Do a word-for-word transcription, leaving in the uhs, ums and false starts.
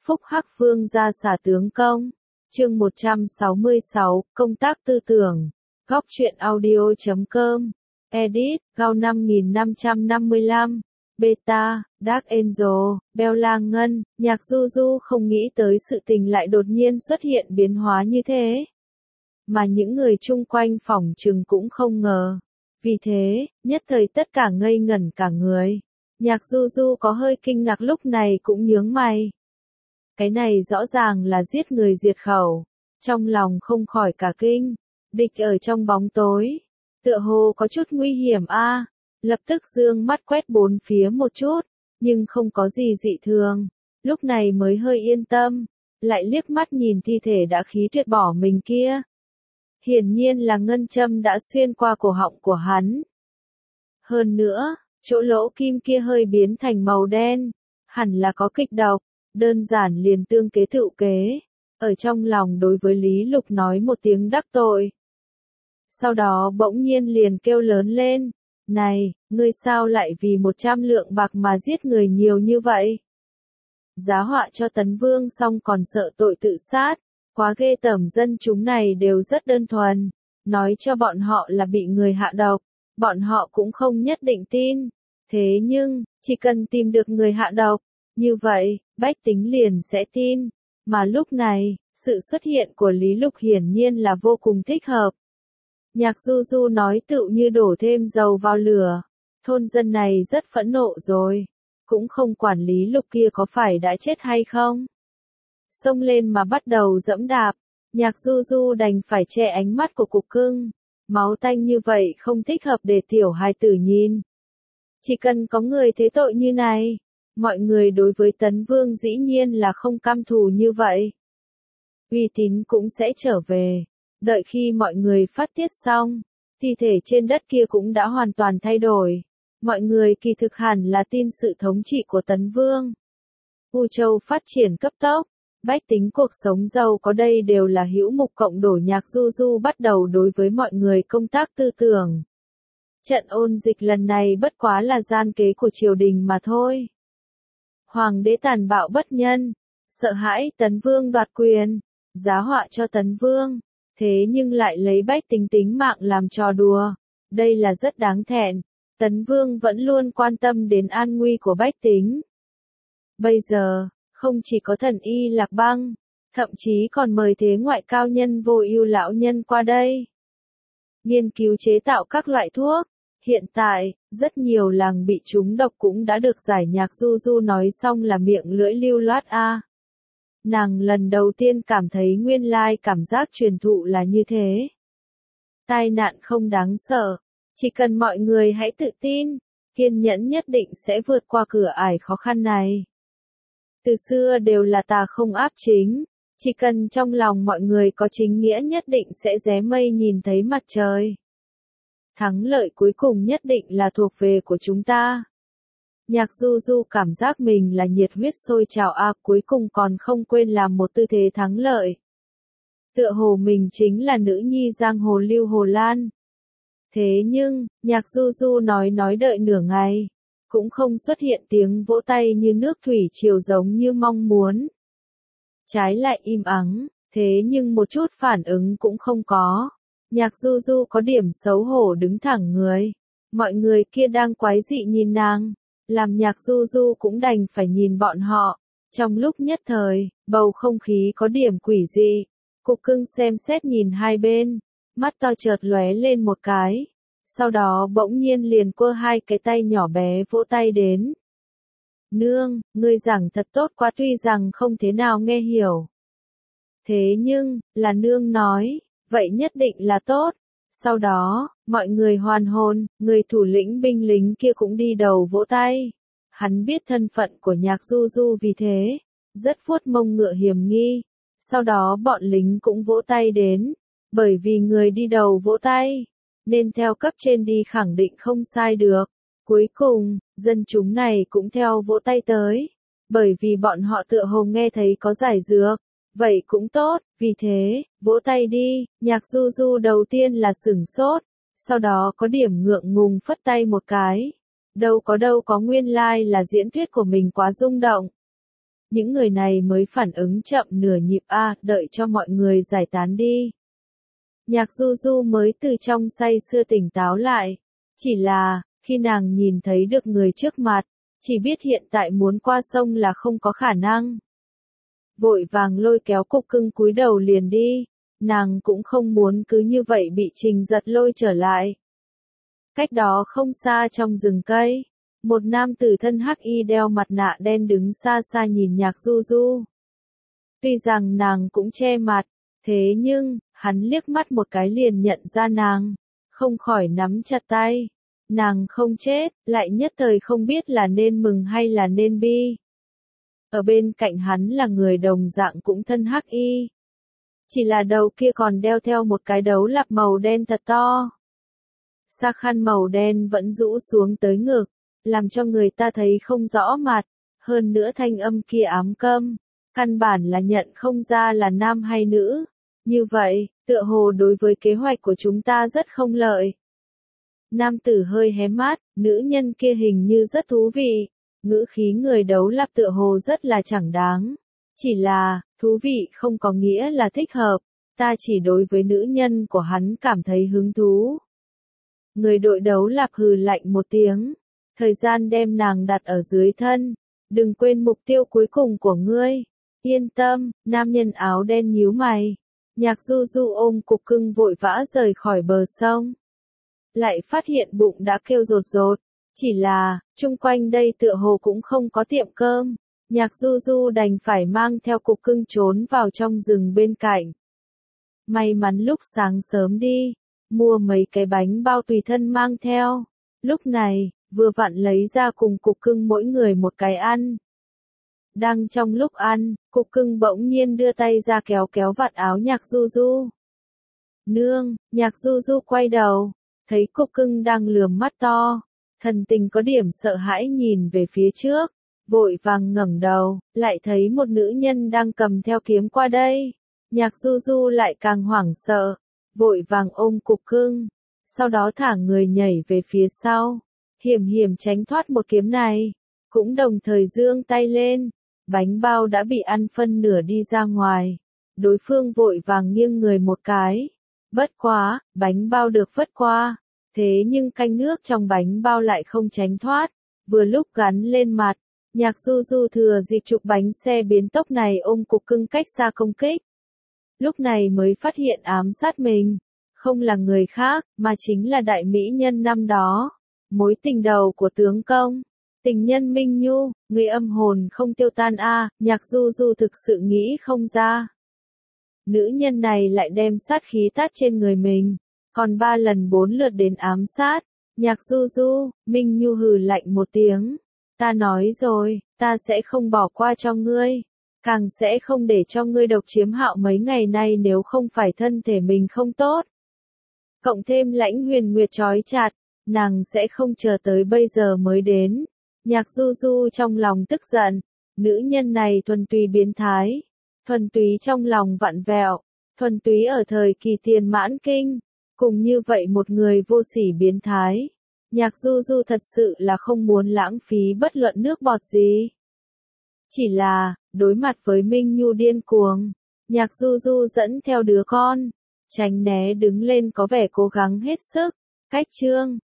Phúc Hắc Vương ra xả tướng công. Chương một trăm sáu mươi sáu, công tác tư tưởng. Góc truyện audio chấm com. Edit, Gao năm nghìn năm trăm năm mươi lăm. Beta, Dark Angel, Bella Ngân, Nhạc Du Du không nghĩ tới sự tình lại đột nhiên xuất hiện biến hóa như thế. Mà những người chung quanh phòng trừng cũng không ngờ. Vì thế, nhất thời tất cả ngây ngẩn cả người. Nhạc Du Du có hơi kinh ngạc lúc này cũng nhướng mày. Cái này rõ ràng là giết người diệt khẩu. Trong lòng không khỏi cả kinh. Địch ở trong bóng tối. Tựa hồ có chút nguy hiểm a. Lập tức dương mắt quét bốn phía một chút. Nhưng không có gì dị thường. Lúc này mới hơi yên tâm. Lại liếc mắt nhìn thi thể đã khí tuyệt bỏ mình kia. Hiển nhiên là ngân châm đã xuyên qua cổ họng của hắn. Hơn nữa, chỗ lỗ kim kia hơi biến thành màu đen. Hẳn là có kịch độc. Đơn giản liền tương kế tựu kế. Ở trong lòng đối với Lý Lục nói một tiếng đắc tội. Sau đó bỗng nhiên liền kêu lớn lên. Này, ngươi sao lại vì một trăm lượng bạc mà giết người nhiều như vậy? Giá họa cho Tấn Vương xong còn sợ tội tự sát. Quá ghê tởm, dân chúng này đều rất đơn thuần. Nói cho bọn họ là bị người hạ độc. Bọn họ cũng không nhất định tin. Thế nhưng, chỉ cần tìm được người hạ độc. Như vậy, bách tính liền sẽ tin. Mà lúc này, sự xuất hiện của Lý Lục hiển nhiên là vô cùng thích hợp. Nhạc Du Du nói tựu như đổ thêm dầu vào lửa. Thôn dân này rất phẫn nộ rồi. Cũng không quản Lý Lục kia có phải đã chết hay không. Xông lên mà bắt đầu dẫm đạp. Nhạc Du Du đành phải che ánh mắt của cục cưng. Máu tanh như vậy không thích hợp để tiểu hài tử nhìn. Chỉ cần có người thế tội như này. Mọi người đối với Tấn Vương dĩ nhiên là không cam thù như vậy. Uy tín cũng sẽ trở về. Đợi khi mọi người phát tiết xong, thi thể trên đất kia cũng đã hoàn toàn thay đổi. Mọi người kỳ thực hẳn là tin sự thống trị của Tấn Vương. U Châu phát triển cấp tốc, bách tính cuộc sống giàu có đây đều là hữu mục cộng đổi. Nhạc Du Du bắt đầu đối với mọi người công tác tư tưởng. Trận ôn dịch lần này bất quá là gian kế của triều đình mà thôi. Hoàng đế tàn bạo bất nhân, sợ hãi Tấn Vương đoạt quyền, giá họa cho Tấn Vương, thế nhưng lại lấy bách tính tính mạng làm trò đùa, đây là rất đáng thẹn. Tấn Vương vẫn luôn quan tâm đến an nguy của bách tính. Bây giờ, không chỉ có thần y Lạc Băng, thậm chí còn mời thế ngoại cao nhân Vô Ưu lão nhân qua đây, nghiên cứu chế tạo các loại thuốc. Hiện tại, rất nhiều làng bị trúng độc cũng đã được giải. Nhạc Du Du nói xong là miệng lưỡi lưu loát a. À. Nàng lần đầu tiên cảm thấy nguyên lai cảm giác truyền thụ là như thế. Tai nạn không đáng sợ, chỉ cần mọi người hãy tự tin, kiên nhẫn nhất định sẽ vượt qua cửa ải khó khăn này. Từ xưa đều là tà không áp chính, chỉ cần trong lòng mọi người có chính nghĩa nhất định sẽ ré mây nhìn thấy mặt trời. Thắng lợi cuối cùng nhất định là thuộc về của chúng ta. Nhạc Du Du cảm giác mình là nhiệt huyết sôi trào a, à, cuối cùng còn không quên làm một tư thế thắng lợi. Tựa hồ mình chính là nữ nhi giang hồ Lưu Hồ Lan. Thế nhưng, Nhạc Du Du nói nói đợi nửa ngày, cũng không xuất hiện tiếng vỗ tay như nước thủy triều giống như mong muốn. Trái lại im ắng, thế nhưng một chút phản ứng cũng không có. Nhạc Du Du có điểm xấu hổ đứng thẳng người. Mọi người kia đang quái dị nhìn nàng, làm Nhạc Du Du cũng đành phải nhìn bọn họ. Trong lúc nhất thời, bầu không khí có điểm quỷ dị. Cục cưng xem xét nhìn hai bên, mắt to chợt lóe lên một cái. Sau đó bỗng nhiên liền quơ hai cái tay nhỏ bé vỗ tay đến. Nương, ngươi giảng thật tốt quá, tuy rằng không thế nào nghe hiểu. Thế nhưng, là nương nói. Vậy nhất định là tốt. Sau đó, mọi người hoàn hồn, người thủ lĩnh binh lính kia cũng đi đầu vỗ tay. Hắn biết thân phận của Nhạc Du Du vì thế, rất vuốt mông ngựa hiểm nghi. Sau đó bọn lính cũng vỗ tay đến, bởi vì người đi đầu vỗ tay, nên theo cấp trên đi khẳng định không sai được. Cuối cùng, dân chúng này cũng theo vỗ tay tới, bởi vì bọn họ tựa hồ nghe thấy có giải dược. Vậy cũng tốt, vì thế, vỗ tay đi. Nhạc Du Du đầu tiên là sửng sốt, sau đó có điểm ngượng ngùng phất tay một cái. Đâu có đâu có, nguyên lai like là diễn thuyết của mình quá rung động. những người này mới phản ứng chậm nửa nhịp a, đợi cho mọi người giải tán đi. Nhạc Du Du mới từ trong say sưa tỉnh táo lại, chỉ là, khi nàng nhìn thấy được người trước mặt, chỉ biết hiện tại muốn qua sông là không có khả năng. Vội vàng lôi kéo Cục Cưng cúi đầu liền đi, nàng cũng không muốn cứ như vậy bị Trình Giật lôi trở lại. Cách đó không xa trong rừng cây, một nam tử thân hắc y đeo mặt nạ đen đứng xa xa nhìn Nhạc Du Du. Tuy rằng nàng cũng che mặt, thế nhưng, hắn liếc mắt một cái liền nhận ra nàng, không khỏi nắm chặt tay. Nàng không chết, lại nhất thời không biết là nên mừng hay là nên bi. Ở bên cạnh hắn là người đồng dạng cũng thân hắc y. Chỉ là đầu kia còn đeo theo một cái đấu lạp màu đen thật to. Sa khăn màu đen vẫn rũ xuống tới ngực, làm cho người ta thấy không rõ mặt, hơn nữa thanh âm kia ám câm, căn bản là nhận không ra là nam hay nữ. Như vậy, tựa hồ đối với kế hoạch của chúng ta rất không lợi. Nam tử hơi hé mắt, nữ nhân kia hình như rất thú vị, ngữ khí người đấu lạp tựa hồ rất là chẳng đáng. Chỉ là, thú vị không có nghĩa là thích hợp, ta chỉ đối với nữ nhân của hắn cảm thấy hứng thú. Người đội đấu lạp hừ lạnh một tiếng, thời gian đem nàng đặt ở dưới thân, đừng quên mục tiêu cuối cùng của ngươi. Yên tâm, nam nhân áo đen nhíu mày. Nhạc Du Du ôm Cục Cưng vội vã rời khỏi bờ sông. Lại phát hiện bụng đã kêu rột rột, chỉ là, chung quanh đây tựa hồ cũng không có tiệm cơm. Nhạc Du Du đành phải mang theo Cục Cưng trốn vào trong rừng bên cạnh. May mắn lúc sáng sớm đi, mua mấy cái bánh bao tùy thân mang theo. Lúc này, vừa vặn lấy ra cùng Cục Cưng mỗi người một cái ăn. Đang trong lúc ăn, Cục Cưng bỗng nhiên đưa tay ra kéo kéo vạt áo Nhạc Du Du. Nương, Nhạc Du Du quay đầu, thấy Cục Cưng đang lườm mắt to, thần tình có điểm sợ hãi nhìn về phía trước, vội vàng ngẩng đầu, lại thấy một nữ nhân đang cầm theo kiếm qua đây. Nhạc Du Du lại càng hoảng sợ, vội vàng ôm Cục Cưng, sau đó thả người nhảy về phía sau, hiểm hiểm tránh thoát một kiếm này, cũng đồng thời giương tay lên, bánh bao đã bị ăn phân nửa đi ra ngoài, đối phương vội vàng nghiêng người một cái, bất quá, bánh bao được vớt qua, thế nhưng canh nước trong bánh bao lại không tránh thoát, vừa lúc gắn lên mặt. Nhạc Du Du thừa dịp chụp bánh xe biến tốc này ôm Cục Cưng cách xa công kích. Lúc này mới phát hiện ám sát mình, không là người khác, mà chính là đại mỹ nhân năm đó, mối tình đầu của tướng công, tình nhân Minh Nhu, người âm hồn không tiêu tan a, à, Nhạc Du Du thực sự nghĩ không ra. Nữ nhân này lại đem sát khí tát trên người mình, còn ba lần bốn lượt đến ám sát. Nhạc Du Du, Minh Nhu hừ lạnh một tiếng. Ta nói rồi, ta sẽ không bỏ qua cho ngươi, càng sẽ không để cho ngươi độc chiếm Hạo mấy ngày nay nếu không phải thân thể mình không tốt. Cộng thêm Lãnh Huyền Nguyệt trói chặt, nàng sẽ không chờ tới bây giờ mới đến. Nhạc Du Du trong lòng tức giận, nữ nhân này thuần túy biến thái, thuần túy trong lòng vặn vẹo, thuần túy ở thời kỳ tiền mãn kinh, cùng như vậy một người vô sỉ biến thái. Nhạc Du Du thật sự là không muốn lãng phí bất luận nước bọt gì. Chỉ là, đối mặt với Minh Nhu điên cuồng, Nhạc Du Du dẫn theo đứa con, tránh né đứng lên có vẻ cố gắng hết sức. Cách chương